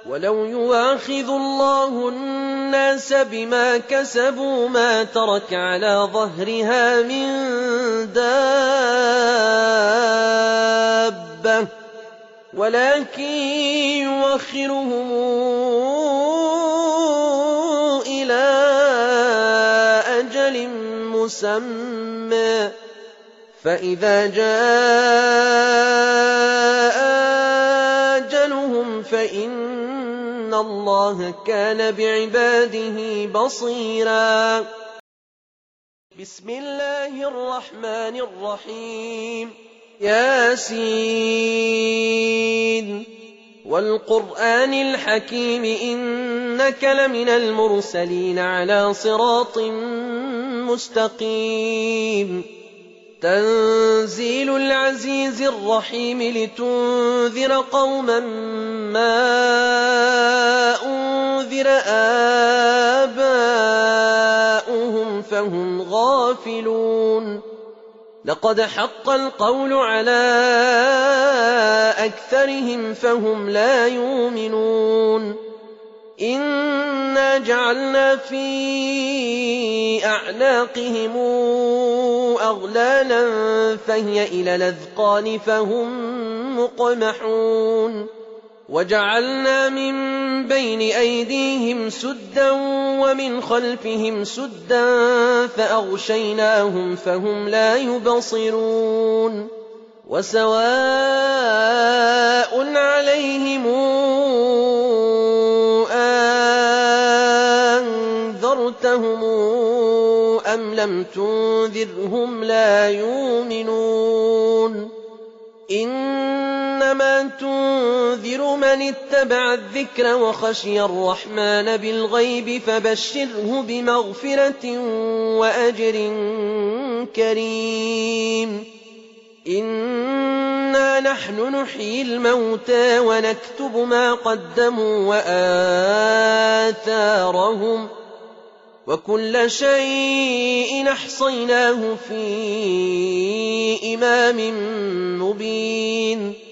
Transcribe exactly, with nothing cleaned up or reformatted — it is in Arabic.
ولو يواخذ الله الناس بما كسبوا ما ترك على ظهرها من دابة ولكن يؤخرهم إلى أجل مسمى فإذا جاء أجلهم فإن الله كان بعباده بصيرا. بسم الله الرحمن الرحيم. ياسين والقرآن الحكيم إنك لمن المرسلين على صراط مستقيم تنزيل العزيز الرحيم لتنذر قوما ما أنذر آباؤهم فهم غافلون لقد حق القول على أكثرهم فهم لا يؤمنون إنا جعلنا في أعناقهم أغلالا فهي إلى الأذقان فهم مقمحون وجعلنا من بين أيديهم سدا ومن خلفهم سدا فأغشيناهم فهم لا يبصرون وسواء عليهم أنذرتهم أم لم تنذرهم لا يؤمنون إنما تنذر من اتبع الذكر وخشي الرحمن بالغيب فبشره بمغفرة وأجر كريم. إنا نحن نحيي الموتى ونكتب ما قدموا وآثارهم وكل شيء أحصيناه في إمام مبين